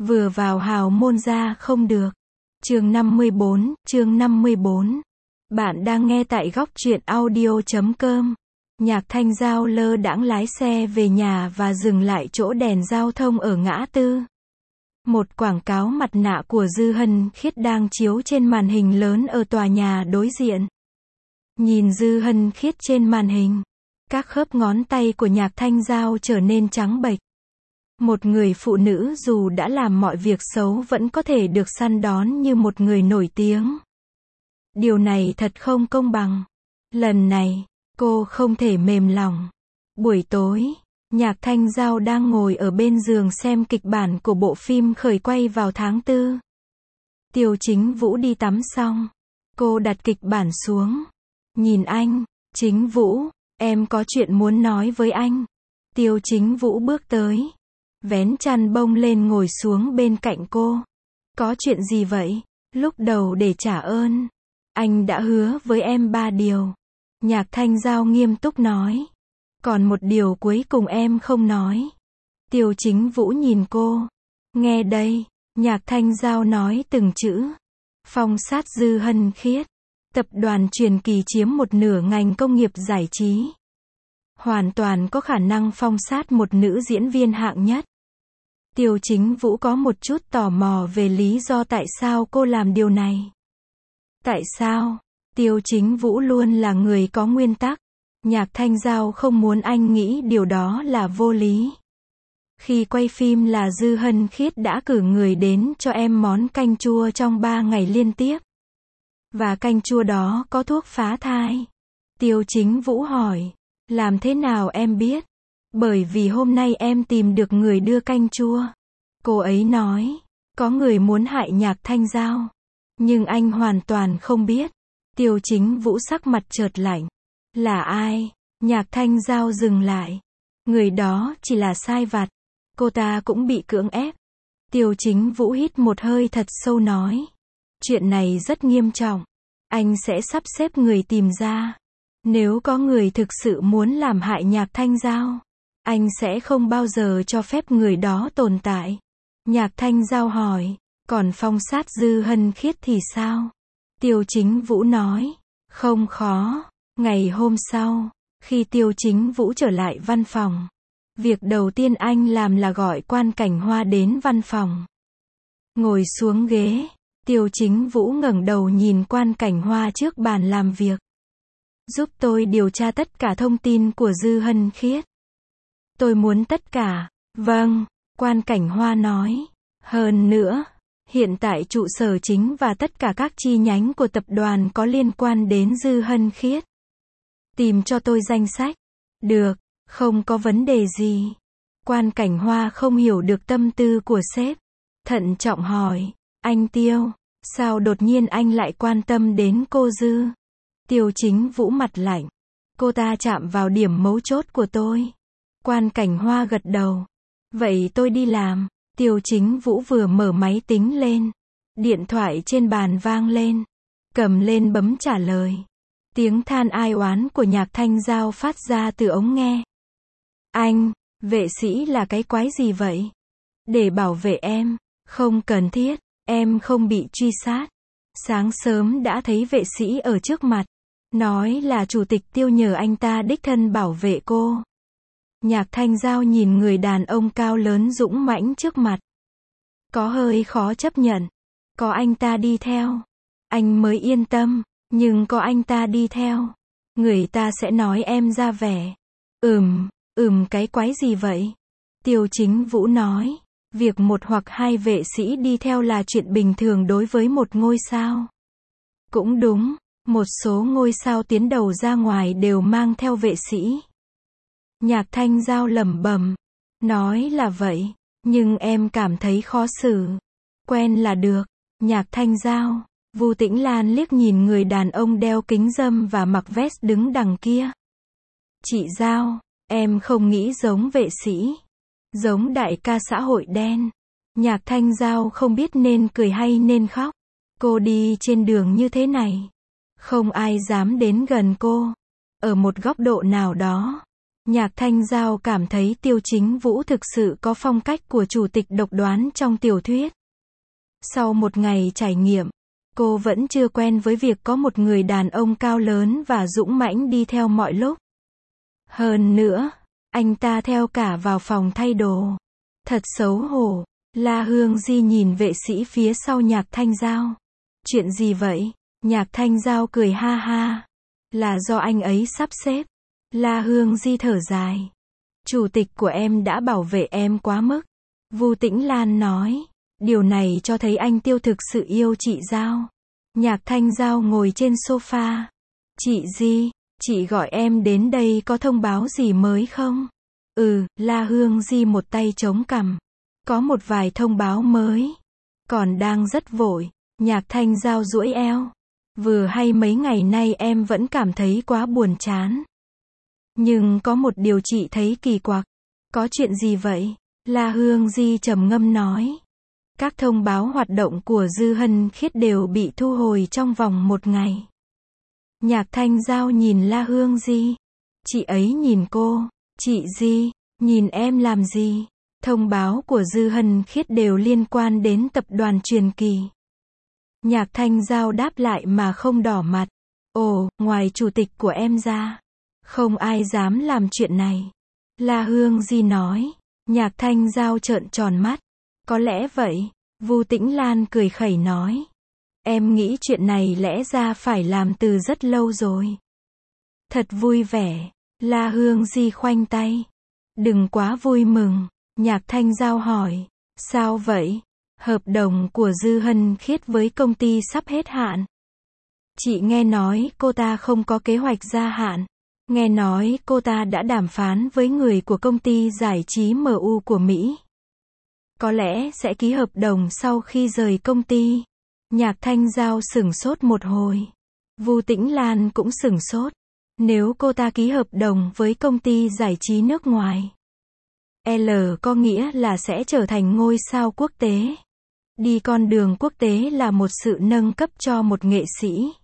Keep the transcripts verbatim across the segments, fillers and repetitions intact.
Vừa vào hào môn ra không được. Chương năm mươi bốn, chương năm mươi bốn. Bạn đang nghe tại góc truyện audio chấm com. Nhạc Thanh Giao lơ đãng lái xe về nhà và dừng lại chỗ đèn giao thông ở ngã tư. Một quảng cáo mặt nạ của Dư Hân Khiết đang chiếu trên màn hình lớn ở tòa nhà đối diện. Nhìn Dư Hân Khiết trên màn hình, các khớp ngón tay của Nhạc Thanh Giao trở nên trắng bệch. Một người phụ nữ dù đã làm mọi việc xấu vẫn có thể được săn đón như một người nổi tiếng. Điều này thật không công bằng. Lần này, cô không thể mềm lòng. Buổi tối, Nhạc Thanh Giao đang ngồi ở bên giường xem kịch bản của bộ phim khởi quay vào tháng tư. Tiêu Chính Vũ đi tắm xong. Cô đặt kịch bản xuống. Nhìn anh, Chính Vũ, em có chuyện muốn nói với anh. Tiêu Chính Vũ bước tới. Vén chăn bông lên ngồi xuống bên cạnh cô. Có chuyện gì vậy? Lúc đầu để trả ơn, anh đã hứa với em ba điều. Nhạc Thanh Giao nghiêm túc nói. Còn một điều cuối cùng em không nói. Tiêu Chính Vũ nhìn cô. Nghe đây, Nhạc Thanh Giao nói từng chữ. Phong sát Dư Hân Khiết. Tập đoàn Truyền Kỳ chiếm một nửa ngành công nghiệp giải trí. Hoàn toàn có khả năng phong sát một nữ diễn viên hạng nhất. Tiêu Chính Vũ có một chút tò mò về lý do tại sao cô làm điều này. Tại sao? Tiêu Chính Vũ luôn là người có nguyên tắc. Nhạc Thanh Giao không muốn anh nghĩ điều đó là vô lý. Khi quay phim là Dư Hân Khiết đã cử người đến cho em món canh chua trong ba ngày liên tiếp. Và canh chua đó có thuốc phá thai. Tiêu Chính Vũ hỏi. Làm thế nào em biết? Bởi vì hôm nay em tìm được người đưa canh chua. Cô ấy nói. Có người muốn hại Nhạc Thanh Giao. Nhưng anh hoàn toàn không biết. Tiêu Chính Vũ sắc mặt chợt lạnh. Là ai? Nhạc Thanh Giao dừng lại. Người đó chỉ là sai vặt. Cô ta cũng bị cưỡng ép. Tiêu Chính Vũ hít một hơi thật sâu nói. Chuyện này rất nghiêm trọng. Anh sẽ sắp xếp người tìm ra. Nếu có người thực sự muốn làm hại Nhạc Thanh Giao, anh sẽ không bao giờ cho phép người đó tồn tại. Nhạc Thanh Giao hỏi. Còn phong sát Dư Hân Khiết thì sao? Tiêu Chính Vũ nói. Không khó. Ngày hôm sau, khi Tiêu Chính Vũ trở lại văn phòng, việc đầu tiên anh làm là gọi Quan Cảnh Hoa đến văn phòng. Ngồi xuống ghế, Tiêu Chính Vũ ngẩng đầu nhìn Quan Cảnh Hoa trước bàn làm việc. Giúp tôi điều tra tất cả thông tin của Dư Hân Khiết. Tôi muốn tất cả. Vâng, Quan Cảnh Hoa nói. Hơn nữa, hiện tại trụ sở chính và tất cả các chi nhánh của tập đoàn có liên quan đến Dư Hân Khiết. Tìm cho tôi danh sách. Được, không có vấn đề gì. Quan Cảnh Hoa không hiểu được tâm tư của sếp. Thận trọng hỏi. Anh Tiêu, sao đột nhiên anh lại quan tâm đến cô Dư? Tiêu Chính Vũ mặt lạnh. Cô ta chạm vào điểm mấu chốt của tôi. Quan Cảnh Hoa gật đầu. Vậy tôi đi làm. Tiêu Chính Vũ vừa mở máy tính lên. Điện thoại trên bàn vang lên. Cầm lên bấm trả lời. Tiếng than ai oán của Nhạc Thanh Giao phát ra từ ống nghe. Anh, vệ sĩ là cái quái gì vậy? Để bảo vệ em. Không cần thiết, em không bị truy sát. Sáng sớm đã thấy vệ sĩ ở trước mặt. Nói là chủ tịch Tiêu nhờ anh ta đích thân bảo vệ cô. Nhạc Thanh Giao nhìn người đàn ông cao lớn dũng mãnh trước mặt. Có hơi khó chấp nhận. Có anh ta đi theo. Anh mới yên tâm. Nhưng có anh ta đi theo. Người ta sẽ nói em ra vẻ. Ừm, ừm cái quái gì vậy? Tiêu Chính Vũ nói. Việc một hoặc hai vệ sĩ đi theo là chuyện bình thường đối với một ngôi sao. Cũng đúng. Một số ngôi sao tiến đầu ra ngoài đều mang theo vệ sĩ. Nhạc Thanh Giao lẩm bẩm. Nói là vậy. Nhưng em cảm thấy khó xử. Quen là được. Nhạc Thanh Giao. Vu Tĩnh Lan liếc nhìn người đàn ông đeo kính râm và mặc vest đứng đằng kia. Chị Giao, em không nghĩ giống vệ sĩ. Giống đại ca xã hội đen. Nhạc Thanh Giao không biết nên cười hay nên khóc. Cô đi trên đường như thế này. Không ai dám đến gần cô. Ở một góc độ nào đó, Nhạc Thanh Giao cảm thấy Tiêu Chính Vũ thực sự có phong cách của chủ tịch độc đoán trong tiểu thuyết. Sau một ngày trải nghiệm, cô vẫn chưa quen với việc có một người đàn ông cao lớn và dũng mãnh đi theo mọi lúc. Hơn nữa, anh ta theo cả vào phòng thay đồ. Thật xấu hổ. La Hương Di nhìn vệ sĩ phía sau Nhạc Thanh Giao. Chuyện gì vậy? Nhạc Thanh Giao cười ha ha. Là do anh ấy sắp xếp. La Hương Di thở dài. Chủ tịch của em đã bảo vệ em quá mức. Vu Tĩnh Lan nói. Điều này cho thấy anh Tiêu thực sự yêu chị Giao. Nhạc Thanh Giao ngồi trên sofa. Chị Di, chị gọi em đến đây có thông báo gì mới không? Ừ, La Hương Di một tay chống cằm. Có một vài thông báo mới. Còn đang rất vội. Nhạc Thanh Giao duỗi eo. Vừa hay mấy ngày nay em vẫn cảm thấy quá buồn chán. Nhưng có một điều chị thấy kỳ quặc. Có chuyện gì vậy? La Hương Di trầm ngâm nói. Các thông báo hoạt động của Dư Hân Khiết đều bị thu hồi trong vòng một ngày. Nhạc Thanh Giao nhìn La Hương Di. Chị ấy nhìn cô. Chị Di, nhìn em làm gì? Thông báo của Dư Hân Khiết đều liên quan đến tập đoàn Truyền Kỳ. Nhạc Thanh Giao đáp lại mà không đỏ mặt. Ồ, ngoài chủ tịch của em ra, không ai dám làm chuyện này. La Hương Di nói. Nhạc Thanh Giao trợn tròn mắt. Có lẽ vậy. Vu Tĩnh Lan cười khẩy nói. Em nghĩ chuyện này lẽ ra phải làm từ rất lâu rồi. Thật vui vẻ. La Hương Di khoanh tay. Đừng quá vui mừng. Nhạc Thanh Giao hỏi. Sao vậy? Hợp đồng của Dư Hân Khiết với công ty sắp hết hạn. Chị nghe nói cô ta không có kế hoạch gia hạn. Nghe nói cô ta đã đàm phán với người của công ty giải trí em u của Mỹ. Có lẽ sẽ ký hợp đồng sau khi rời công ty. Nhạc Thanh Giao sửng sốt một hồi. Vu Tĩnh Lan cũng sửng sốt. Nếu cô ta ký hợp đồng với công ty giải trí nước ngoài, L có nghĩa là sẽ trở thành ngôi sao quốc tế. Đi con đường quốc tế là một sự nâng cấp cho một nghệ sĩ.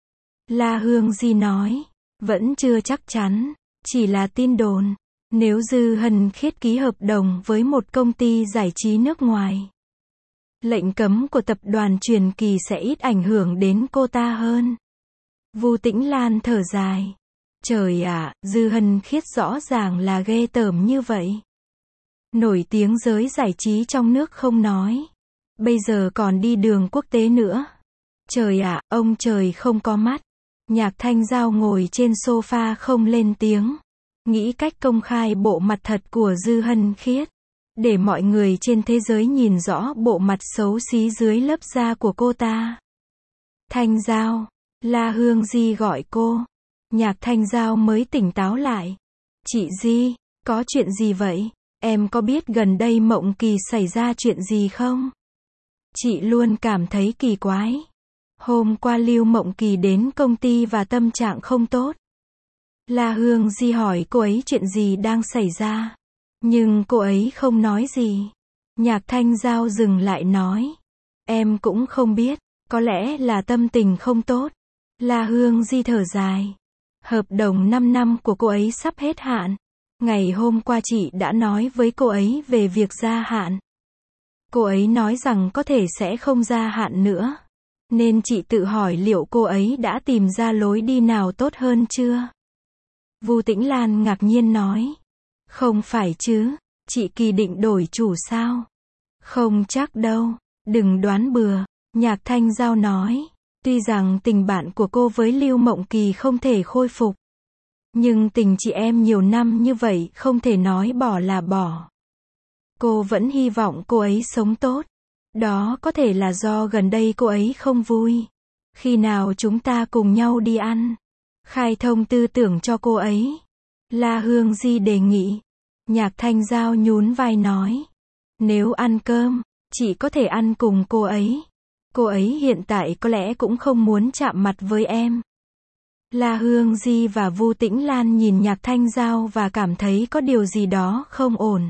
La Hương Di nói. Vẫn chưa chắc chắn. Chỉ là tin đồn. Nếu Dư Hân Khiết ký hợp đồng với một công ty giải trí nước ngoài, lệnh cấm của tập đoàn Truyền Kỳ sẽ ít ảnh hưởng đến cô ta hơn. Vu Tĩnh Lan thở dài. Trời ạ, Dư Hân Khiết rõ ràng là ghê tởm như vậy. Nổi tiếng giới giải trí trong nước không nói. Bây giờ còn đi đường quốc tế nữa. Trời ạ, ông trời không có mắt. Nhạc Thanh Giao ngồi trên sofa không lên tiếng. Nghĩ cách công khai bộ mặt thật của Dư Hân Khiết. Để mọi người trên thế giới nhìn rõ bộ mặt xấu xí dưới lớp da của cô ta. Thanh Giao. La Hương Di gọi cô. Nhạc Thanh Giao mới tỉnh táo lại. Chị Di, có chuyện gì vậy? Em có biết gần đây Mộng Kỳ xảy ra chuyện gì không? Chị luôn cảm thấy kỳ quái. Hôm qua Lưu Mộng Kỳ đến công ty và tâm trạng không tốt. La Hương Di hỏi cô ấy chuyện gì đang xảy ra. Nhưng cô ấy không nói gì. Nhạc Thanh Giao dừng lại nói. Em cũng không biết. Có lẽ là tâm tình không tốt. La Hương Di thở dài. Hợp đồng năm năm của cô ấy sắp hết hạn. Ngày hôm qua chị đã nói với cô ấy về việc gia hạn. Cô ấy nói rằng có thể sẽ không gia hạn nữa. Nên chị tự hỏi liệu cô ấy đã tìm ra lối đi nào tốt hơn chưa? Vu Tĩnh Lan ngạc nhiên nói. Không phải chứ, chị Kỳ định đổi chủ sao? Không chắc đâu, đừng đoán bừa. Nhạc Thanh Giao nói. Tuy rằng tình bạn của cô với Lưu Mộng Kỳ không thể khôi phục. Nhưng tình chị em nhiều năm như vậy không thể nói bỏ là bỏ. Cô vẫn hy vọng cô ấy sống tốt. Đó có thể là do gần đây cô ấy không vui. Khi nào chúng ta cùng nhau đi ăn? Khai thông tư tưởng cho cô ấy. La Hương Di đề nghị. Nhạc Thanh Giao nhún vai nói. Nếu ăn cơm, chị có thể ăn cùng cô ấy. Cô ấy hiện tại có lẽ cũng không muốn chạm mặt với em. La Hương Di và Vu Tĩnh Lan nhìn Nhạc Thanh Giao và cảm thấy có điều gì đó không ổn.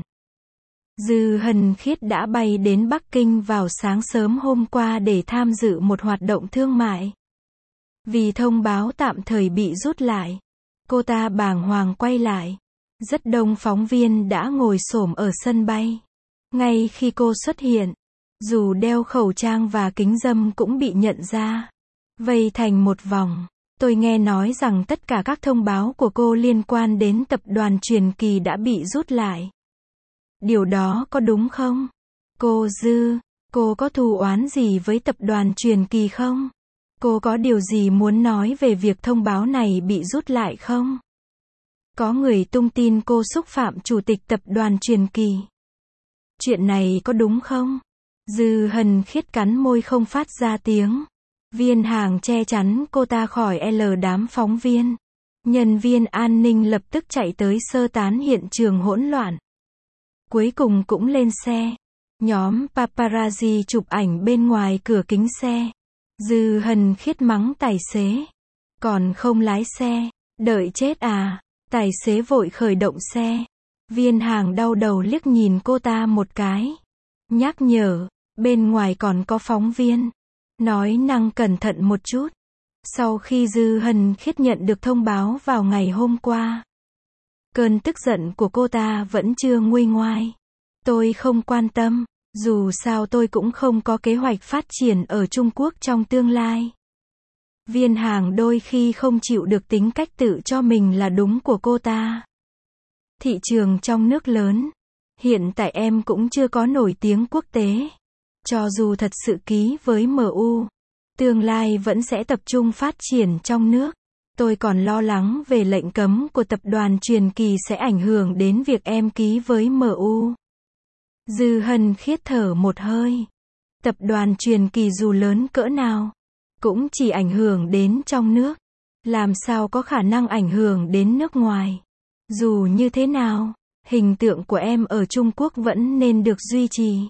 Dư Hân Khiết đã bay đến Bắc Kinh vào sáng sớm hôm qua để tham dự một hoạt động thương mại. Vì thông báo tạm thời bị rút lại, cô ta bàng hoàng quay lại. Rất đông phóng viên đã ngồi xổm ở sân bay. Ngay khi cô xuất hiện, dù đeo khẩu trang và kính râm cũng bị nhận ra. Vây thành một vòng. Tôi nghe nói rằng tất cả các thông báo của cô liên quan đến tập đoàn Truyền Kỳ đã bị rút lại. Điều đó có đúng không? Cô Dư, cô có thù oán gì với tập đoàn Truyền Kỳ không? Cô có điều gì muốn nói về việc thông báo này bị rút lại không? Có người tung tin cô xúc phạm chủ tịch tập đoàn Truyền Kỳ. Chuyện này có đúng không? Dư Hân Khiết cắn môi không phát ra tiếng. Viên Hàng che chắn cô ta khỏi L đám phóng viên. Nhân viên an ninh lập tức chạy tới sơ tán hiện trường hỗn loạn. Cuối cùng cũng lên xe. Nhóm paparazzi chụp ảnh bên ngoài cửa kính xe. Dư Hân Khiết mắng tài xế. Còn không lái xe, đợi chết à? Tài xế vội khởi động xe. Viên Hàng đau đầu liếc nhìn cô ta một cái. Nhắc nhở, bên ngoài còn có phóng viên. Nói năng cẩn thận một chút. Sau khi Dư Hân Khiết nhận được thông báo vào ngày hôm qua, cơn tức giận của cô ta vẫn chưa nguôi ngoai. Tôi không quan tâm, dù sao tôi cũng không có kế hoạch phát triển ở Trung Quốc trong tương lai. Viên Hàng đôi khi không chịu được tính cách tự cho mình là đúng của cô ta. Thị trường trong nước lớn. Hiện tại em cũng chưa có nổi tiếng quốc tế. Cho dù thật sự ký với em u, tương lai vẫn sẽ tập trung phát triển trong nước. Tôi còn lo lắng về lệnh cấm của tập đoàn Truyền Kỳ sẽ ảnh hưởng đến việc em ký với em u. Dư Hân Khiết thở một hơi. Tập đoàn Truyền Kỳ dù lớn cỡ nào, cũng chỉ ảnh hưởng đến trong nước. Làm sao có khả năng ảnh hưởng đến nước ngoài. Dù như thế nào, hình tượng của em ở Trung Quốc vẫn nên được duy trì.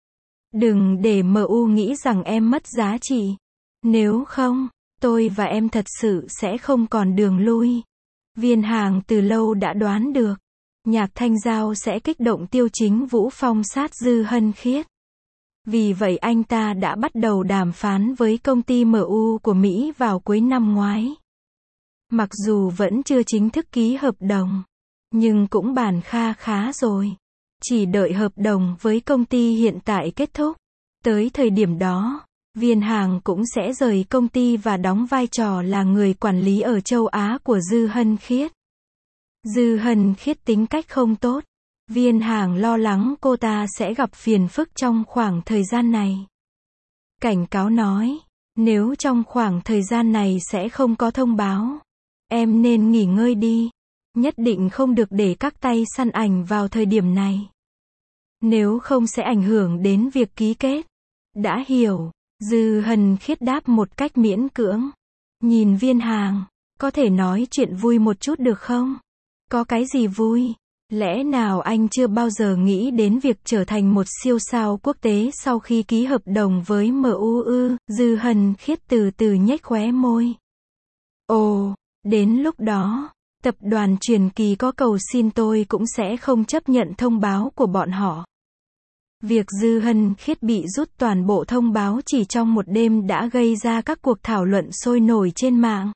Đừng để em u nghĩ rằng em mất giá trị. Nếu không, tôi và em thật sự sẽ không còn đường lui. Viên Hàng từ lâu đã đoán được. Nhạc Thanh Giao sẽ kích động Tiêu Chính Vũ phong sát Dư Hân Khiết. Vì vậy anh ta đã bắt đầu đàm phán với công ty em u của Mỹ vào cuối năm ngoái. Mặc dù vẫn chưa chính thức ký hợp đồng, nhưng cũng bàn kha khá rồi. Chỉ đợi hợp đồng với công ty hiện tại kết thúc. Tới thời điểm đó, Viên Hàng cũng sẽ rời công ty và đóng vai trò là người quản lý ở châu Á của Dư Hân Khiết. Dư Hân Khiết tính cách không tốt. Viên Hàng lo lắng cô ta sẽ gặp phiền phức trong khoảng thời gian này. Cảnh cáo nói, nếu trong khoảng thời gian này sẽ không có thông báo, em nên nghỉ ngơi đi. Nhất định không được để các tay săn ảnh vào thời điểm này. Nếu không sẽ ảnh hưởng đến việc ký kết. Đã hiểu. Dư Hân Khiết đáp một cách miễn cưỡng. Nhìn Viên Hàng, có thể nói chuyện vui một chút được không? Có cái gì vui? Lẽ nào anh chưa bao giờ nghĩ đến việc trở thành một siêu sao quốc tế sau khi ký hợp đồng với em u ư? Dư Hân Khiết từ từ nhếch khóe môi. Ồ, đến lúc đó, tập đoàn Truyền Kỳ có cầu xin tôi cũng sẽ không chấp nhận thông báo của bọn họ. Việc Dư Hân Khiết bị rút toàn bộ thông báo chỉ trong một đêm đã gây ra các cuộc thảo luận sôi nổi trên mạng.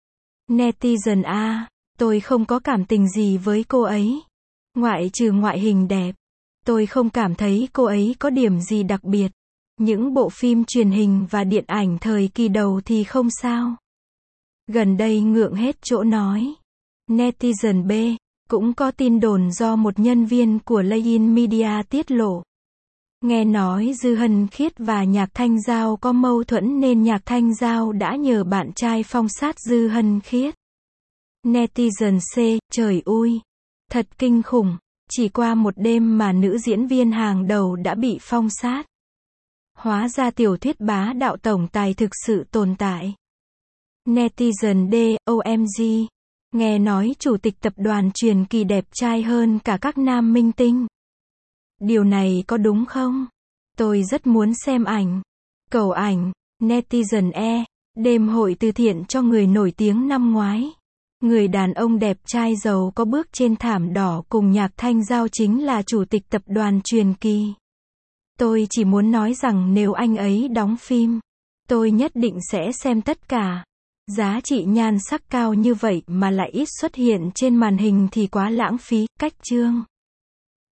Netizen A, tôi không có cảm tình gì với cô ấy. Ngoại trừ ngoại hình đẹp, tôi không cảm thấy cô ấy có điểm gì đặc biệt. Những bộ phim truyền hình và điện ảnh thời kỳ đầu thì không sao. Gần đây ngượng hết chỗ nói. Netizen B, cũng có tin đồn do một nhân viên của Layin Media tiết lộ. Nghe nói Dư Hân Khiết và Nhạc Thanh Giao có mâu thuẫn nên Nhạc Thanh Giao đã nhờ bạn trai phong sát Dư Hân Khiết. Netizen C, trời ui, thật kinh khủng, chỉ qua một đêm mà nữ diễn viên hàng đầu đã bị phong sát. Hóa ra tiểu thuyết bá đạo tổng tài thực sự tồn tại. Netizen D, O M G, nghe nói chủ tịch tập đoàn Truyền Kỳ đẹp trai hơn cả các nam minh tinh. Điều này có đúng không? Tôi rất muốn xem ảnh. Cầu ảnh. Netizen E, đêm hội từ thiện cho người nổi tiếng năm ngoái. Người đàn ông đẹp trai giàu có bước trên thảm đỏ cùng Nhạc Thanh Giao chính là chủ tịch tập đoàn Truyền Kỳ. Tôi chỉ muốn nói rằng nếu anh ấy đóng phim, tôi nhất định sẽ xem tất cả. Giá trị nhan sắc cao như vậy mà lại ít xuất hiện trên màn hình thì quá lãng phí, cách chương.